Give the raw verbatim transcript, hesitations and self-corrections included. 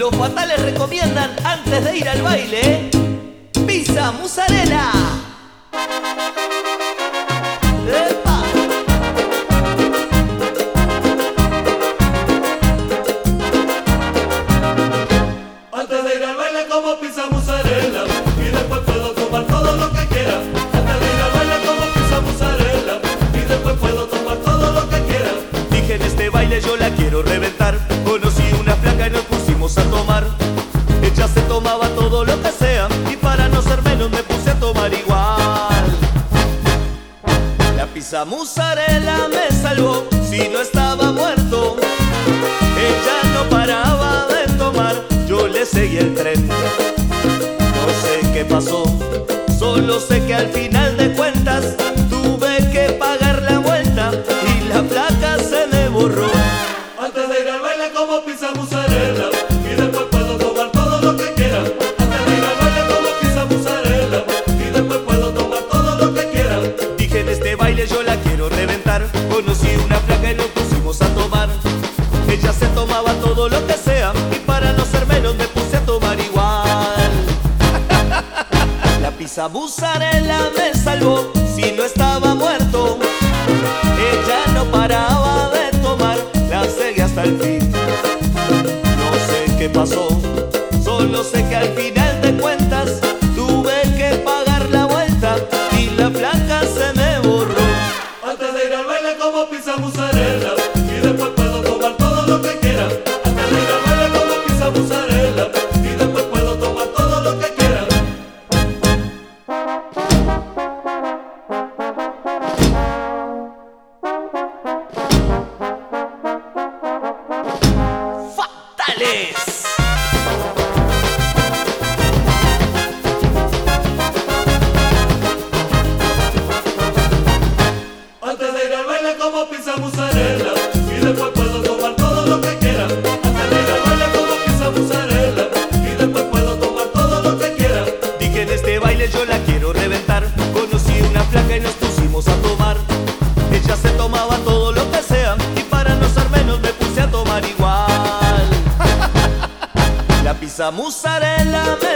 Los fatales recomiendan antes de ir al baile, ¿eh? Pizza mozzarella. ¡Epa! Antes de ir al baile como pizza mozzarella y después puedo tomar todo lo que quiera. Antes de ir al baile como pizza mozzarella y después puedo tomar todo lo que quiera. Dije en este baile yo la quiero reventar. Conocí una flaca y nos pusimos a tomar. Ella se tomaba todo lo que sea y para no ser menos me puse a tomar igual. La pizza mozzarella me salvó, si no estaba muerto. Ella no paraba de tomar, yo le seguí el tren. No sé qué pasó, solo sé que al final de cuentas tuve que pagar la vuelta y la placa se me borró. Antes de ir al baile como pizza mozzarella y después puedo tomar todo lo que quiera. Antes de ir al baile como pizza mozzarella y después puedo tomar todo lo que quiera. Dije en este baile yo la quiero reventar. Conocí una flaca y nos pusimos a tomar. Ella se tomaba todo lo que sea y para no ser menos me puse a tomar igual. La pizza mozzarella me salvó, si no estaba muerto. Ella no paraba de tomar, la seguí hasta el fin. No sé qué pasó, solo sé que al final de cuentas tuve que pagar la vuelta y la placa se me borró. Antes de ir al baile como pizza mozzarella y después puedo tomar todo lo que quiera. Antes de ir al baile como pizza mozzarella y después puedo tomar todo lo que quiera. ¡Fatales! Antes de ir al baile como pizza mozzarella y después puedo tomar todo lo que quiera. Antes de ir al baile como pizza mozzarella y después puedo tomar todo lo que quiera. Dije en este baile yo la quiero reventar. Conocí una flaca y nos pusimos a tomar. Ella se tomaba todo lo que sea y para no ser menos me puse a tomar igual. La pizza mozzarella me